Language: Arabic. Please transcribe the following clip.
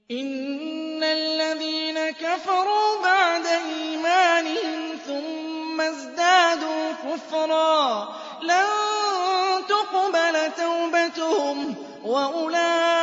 إِنَّ الَّذِينَ كَفَرُوا بَعْدَ إِيمَانِهِمْ ثُمَّ ازْدَادُوا كُفْرًا لَّن تُقْبَلَ تَوْبَتُهُمْ وَأُولَٰئِكَ